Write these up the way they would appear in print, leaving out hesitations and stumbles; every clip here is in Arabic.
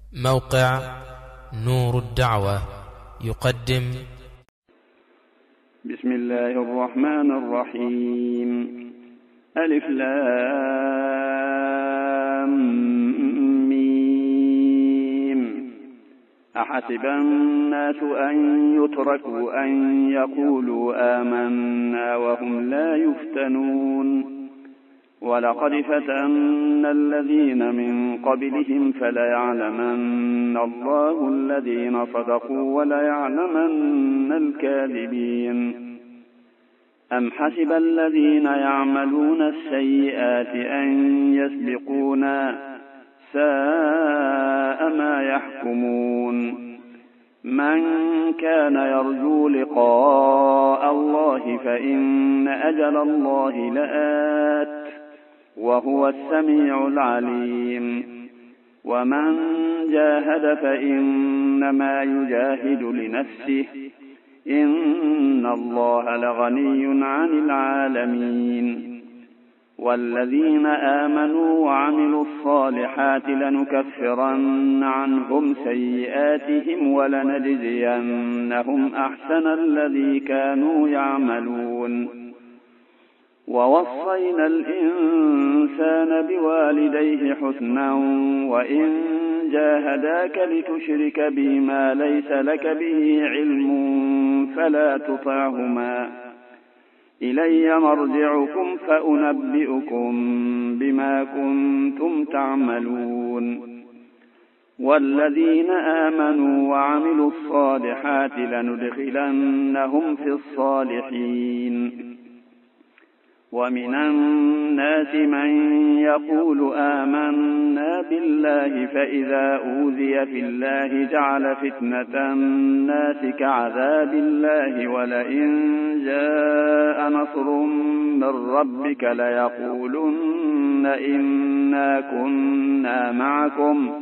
موقع نور الدعوة يقدم بسم الله الرحمن الرحيم. ألف لام ميم. أحسب الناس أن يتركوا أن يقولوا آمنا وهم لا يفتنون. ولقد فتنا الذين من قبلهم فليعلمن الله الذين صدقوا وليعلمن الكاذبين. أم حسب الذين يعملون السيئات أن يسبقونا ساء ما يحكمون. من كان يرجو لقاء الله فإن أجل الله لآت وهو السميع العليم. ومن جاهد فإنما يجاهد لنفسه إن الله لغني عن العالمين. والذين آمنوا وعملوا الصالحات لنكفرن عنهم سيئاتهم ولنجزينهم أحسن الذي كانوا يعملون. ووصينا الإنسان بوالديه حسنا وإن جاهداك لتشرك بي ما ليس لك به علم فلا تطعهما. إلي مرجعكم فأنبئكم بما كنتم تعملون. والذين آمنوا وعملوا الصالحات لندخلنهم في الصالحين. ومن الناس من يقول آمنا بالله فإذا أوذي في الله جعل فتنة الناس كعذاب الله ولئن جاء نصر من ربك ليقولن إنا كنا معكم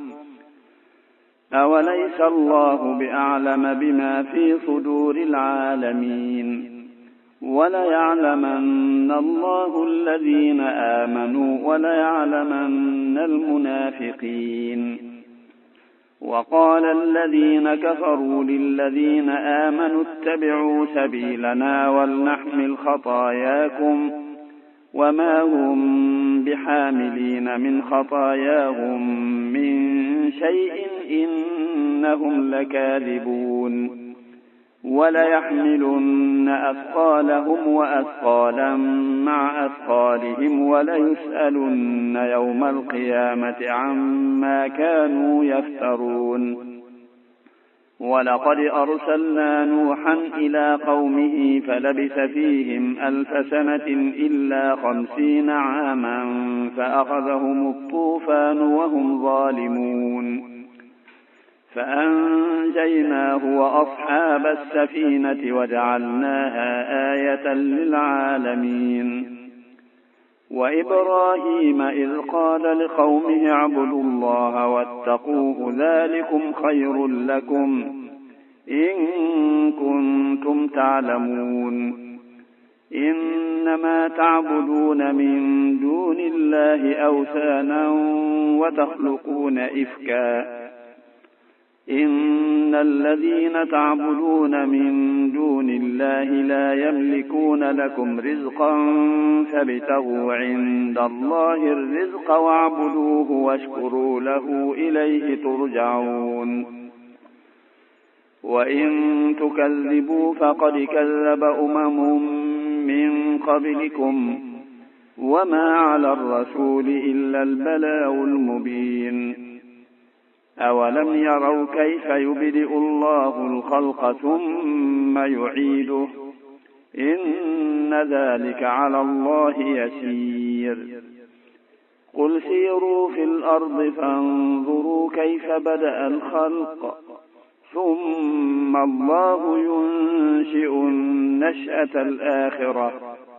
أوليس الله بأعلم بما في صدور العالمين. وليعلمن الله الذين آمنوا وليعلمن المنافقين. وقال الذين كفروا للذين آمنوا اتبعوا سبيلنا ولنحمل خطاياكم وما هم بحاملين من خطاياهم من شيء إنهم لكاذبون. وليحملن أثقالهم وأثقالا مع أثقالهم وليسألن يوم القيامة عما كانوا يفترون. ولقد أرسلنا نوحا إلى قومه فلبث فيهم 1000 سنة إلا 50 عاما فأخذهم الطوفان وهم ظالمون. فأنجيناه وأصحاب السفينة وجعلناها آية للعالمين. وإبراهيم إذ قال لقومه اعبدوا الله واتقوه ذلكم خير لكم إن كنتم تعلمون. إنما تعبدون من دون الله أوثانا وتخلقون إفكا إن الذين تعبدون من دون الله لا يملكون لكم رزقا فابتغوا عند الله الرزق واعبدوه واشكروا له إليه ترجعون. وإن تكذبوا فقد كذب من قبلكم وما على الرسول إلا البلاغ المبين. أولم يروا كيف يبدئ الله الخلق ثم يعيده إن ذلك على الله يسير. قل سيروا في الأرض فانظروا كيف بدأ الخلق ثم الله ينشئ النشأة الآخرة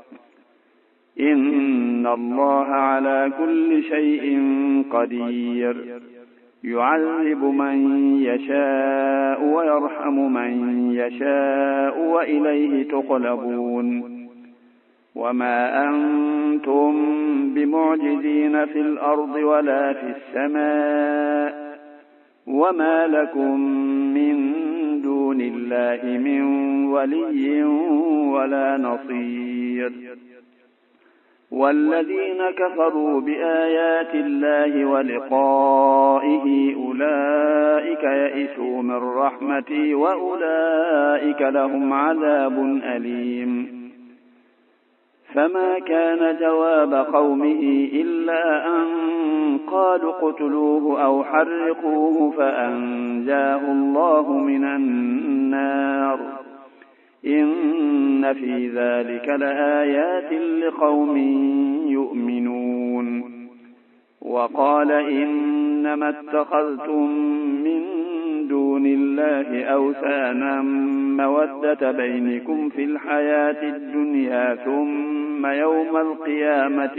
إن الله على كل شيء قدير. يعذب من يشاء ويرحم من يشاء وإليه تقلبون. وما أنتم بمعجزين في الأرض ولا في السماء وما لكم من دون الله من ولي ولا نصير والذين كفروا بآيات الله ولقائه أولئك يئسوا من رحمتي وأولئك لهم عذاب أليم فما كان جواب قومه إلا أن قالوا اقتلوه أو حرقوه فأنجاه الله من النار إن في ذلك لآيات لقوم يؤمنون وقال إنما اتخذتم من دون الله أوثانا مودة بينكم في الحياة الدنيا ثم يوم القيامة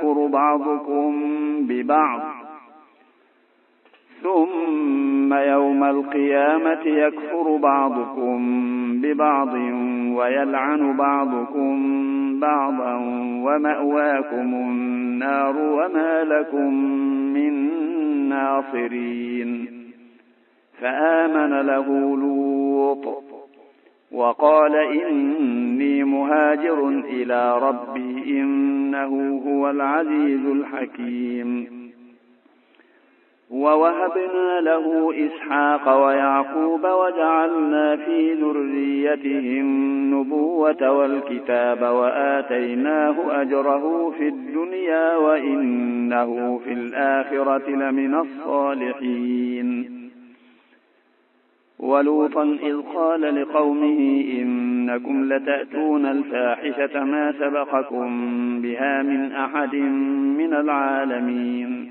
يكفر بعضكم ببعض ويلعن بعضكم بعضا ومأواكم النار وما لكم من ناصرين فآمن له لوط وقال إني مهاجر إلى ربي إنه هو العزيز الحكيم ووهبنا له إسحاق ويعقوب وجعلنا في ذريته النبوة والكتاب وآتيناه أجره في الدنيا وإنه في الآخرة لمن الصالحين ولوطا إذ قال لقومه إنكم لتأتون الفاحشة ما سبقكم بها من أحد من العالمين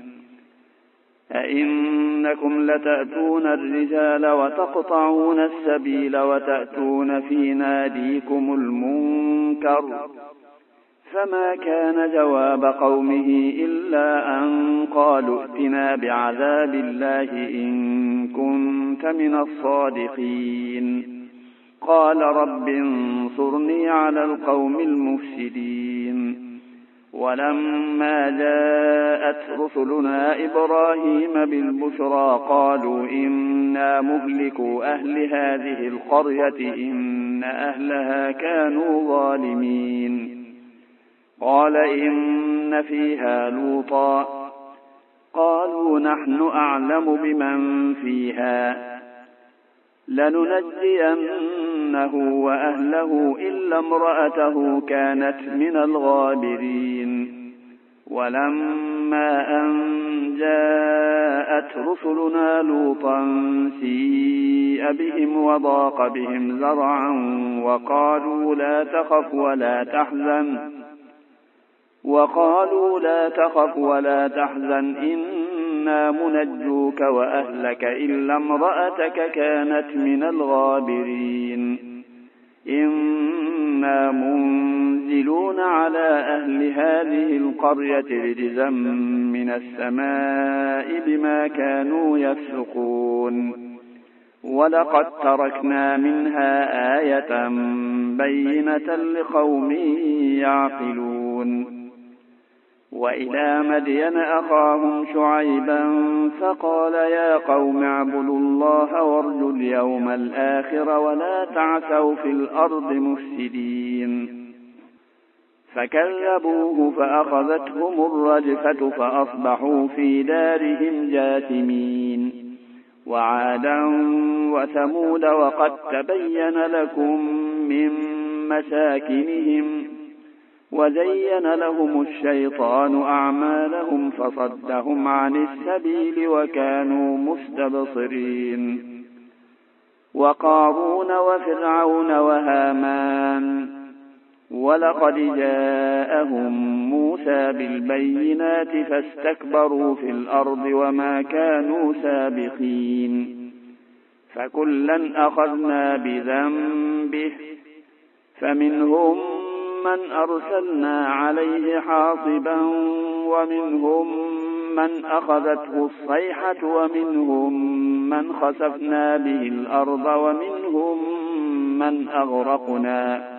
أئنكم لتأتون الرجال وتقطعون السبيل وتأتون في ناديكم المنكر فما كان جواب قومه إلا أن قالوا ائتنا بعذاب الله إن كنت من الصادقين قال رب انصرني على القوم المفسدين ولما جاءت رسلنا إبراهيم بالبشرى قالوا إنا مهلكوا أهل هذه القرية إن أهلها كانوا ظالمين قال إن فيها لوطا قالوا نحن أعلم بمن فيها لننجينه وأهله إلا امرأته كانت من الغابرين ولما أن جاءت رسلنا لوطا سيء بهم وضاق بهم ذرعا وقالوا لا تخف ولا تحزن إنا منجوك وأهلك إلا امرأتك كانت من الغابرين إنا منزلون على أهل هذه القرية رجزا من السماء بما كانوا يفسقون ولقد تركنا منها آية بينة لقوم يعقلون وإلى مدين أخاهم شعيبا فقال يا قوم اعبدوا الله وارجوا اليوم الآخر ولا تعثوا في الأرض مفسدين فكذبوه فأخذتهم الرجفة فأصبحوا في دارهم جاثمين وعادا وثمود وقد تبين لكم من مساكنهم وزين لهم الشيطان أعمالهم فصدهم عن السبيل وكانوا مستبصرين وقارون وفرعون وهامان ولقد جاءهم موسى بالبينات فاستكبروا في الأرض وما كانوا سابقين فكلا أخذنا بذنبه فمنهم من أرسلنا عليه حاصبا ومنهم من أخذته الصيحة ومنهم من خسفنا به الأرض ومنهم من أغرقنا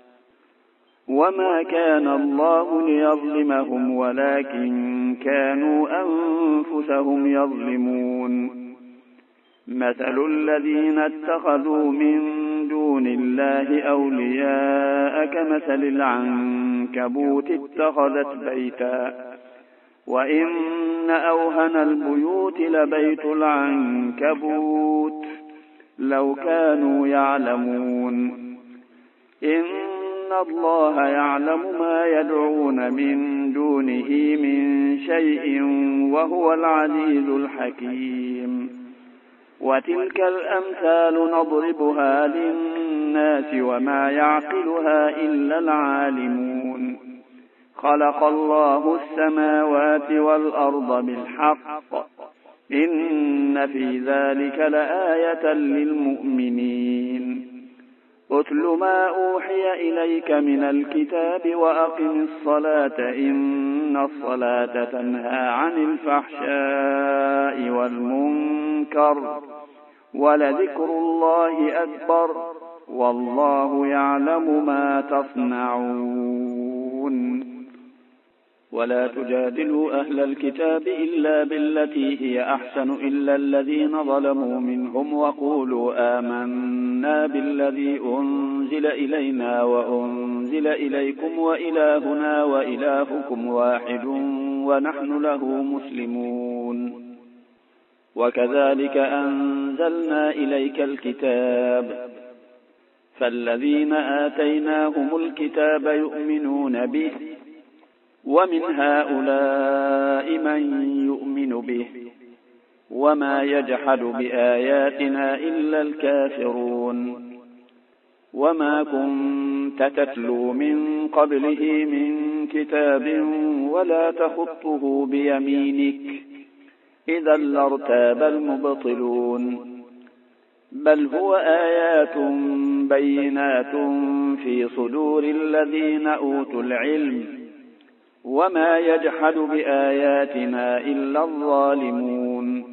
وما كان الله ليظلمهم ولكن كانوا أنفسهم يظلمون مثل الذين اتخذوا من دون الله أولياء كمثل العنكبوت اتخذت بيتا وإن أوهن البيوت لبيت العنكبوت لو كانوا يعلمون إن الله يعلم ما يدعون من دونه من شيء وهو العزيز الحكيم وتلك الأمثال نضربها للناس وما يعقلها إلا العالمون خلق الله السماوات والأرض بالحق إن في ذلك لآية للمؤمنين أتل ما أوحي إليك من الكتاب وأقم الصلاة إن الصلاة تنهى عن الفحشاء والمنكر ولذكر الله أكبر والله يعلم ما تصنعون ولا تجادلوا أهل الكتاب إلا بالتي هي أحسن إلا الذين ظلموا منهم وقولوا آمنا بالذي أنزل إلينا وأنزل إليكم وإلهنا وإلهكم واحد ونحن له مسلمون وكذلك أنزلنا إليك الكتاب فالذين آتيناهم الكتاب يؤمنون به ومن هؤلاء من يؤمن به وما يجحد بآياتنا إلا الكافرون وما كنت تتلو من قبله من كتاب ولا تخطه بيمينك إذا لارتاب المبطلون بل هو آيات بينات في صدور الذين أوتوا العلم وما يجحد بآياتنا إلا الظالمون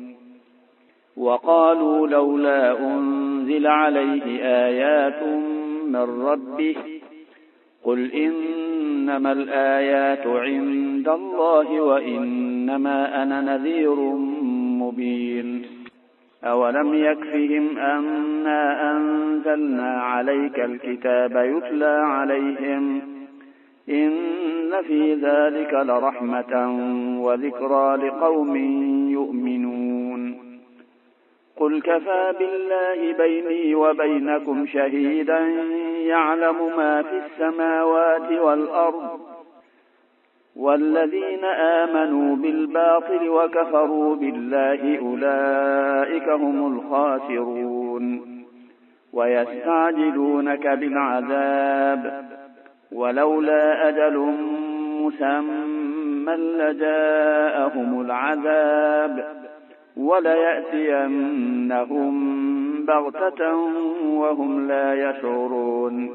وقالوا لولا أنزل عليه آيات من ربه قل إنما الآيات عند الله وإنما أنا نذير مبين أولم يكفهم أنا أنزلنا عليك الكتاب يتلى عليهم إن في ذلك لرحمة وذكرى لقوم يؤمنون قل كفى بالله بيني وبينكم شهيدا يعلم ما في السماوات والأرض والذين آمنوا بالباطل وكفروا بالله أولئك هم الخاسرون ويستعجلونك بالعذاب ولولا أجل مسمى لجاءهم العذاب وليأتينهم بغتة وهم لا يشعرون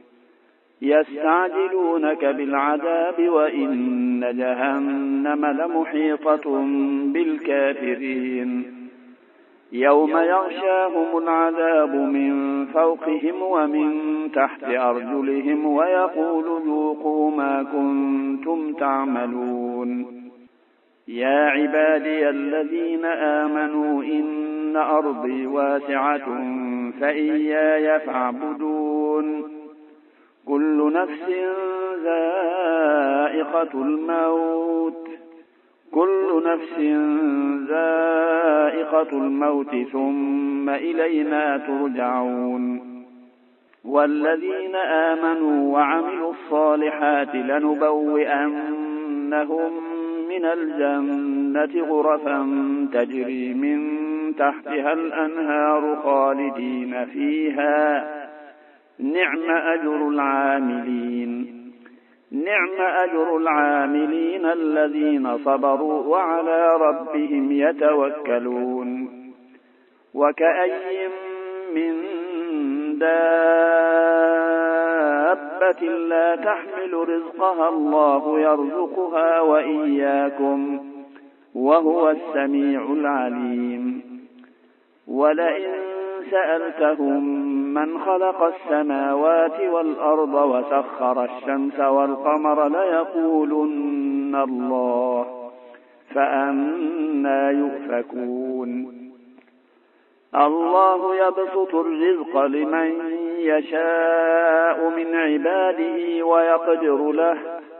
يستعجلونك بالعذاب وإن جهنم لمحيطة بالكافرين يوم يغشاهم العذاب من فوقهم ومن تحت أرجلهم ويقول ذوقوا ما كنتم تعملون يا عبادي الذين آمنوا إن أرضي واسعة فإياي فاعبدون كل نفس ذائقة الموت ثم إلينا ترجعون والذين آمنوا وعملوا الصالحات لنبوئنهم من الجنة غرفا تجري من تحتها الأنهار خالدين فيها نعم أجر العاملين الذين صبروا وعلى ربهم يتوكلون وكأي من دابة لا تحمل رزقها الله يرزقها وإياكم وهو السميع العليم ولئن سألتهم من خلق السماوات والأرض وسخر الشمس والقمر ليقولن الله فأنى يؤفكون الله يبسط الرزق لمن يشاء من عباده ويقدر له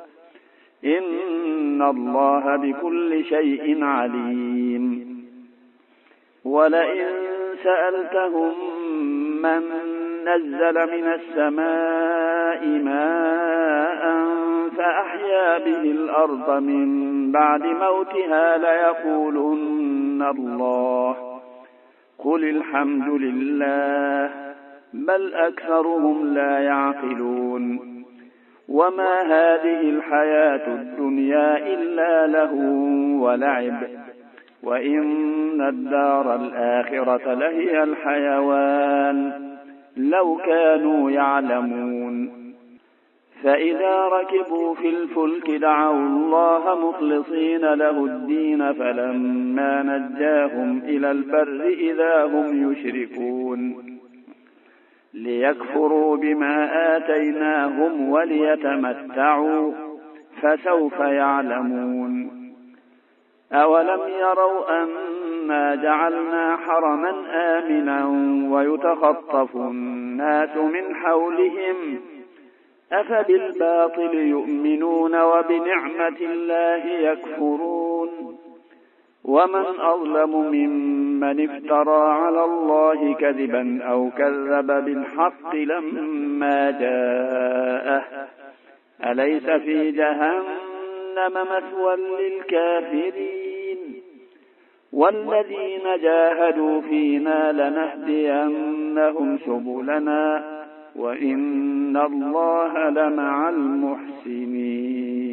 إن الله بكل شيء عليم ولئن سألتهم من نزل من السماء ماء فأحيا به الأرض من بعد موتها ليقولن الله قل الحمد لله بل أكثرهم لا يعقلون وما هذه الحياة الدنيا إلا لهو ولعب وإن الدار الآخرة لهي الحيوان لو كانوا يعلمون فإذا ركبوا في الفلك دعوا الله مخلصين له الدين فلما نجاهم إلى البر إذا هم يشركون ليكفروا بما آتيناهم وليتمتعوا فسوف يعلمون أولم يروا أنا جعلنا حرما آمنا ويتخطف الناس من حولهم أفبالباطل يؤمنون وبنعمة الله يكفرون ومن أظلم ممن افترى على الله كذبا أو كذب بالحق لما جاءه أليس في جهنم مثوى للكافرين والذين جاهدوا فينا لنهدينهم سبلنا وإن الله لمع المحسنين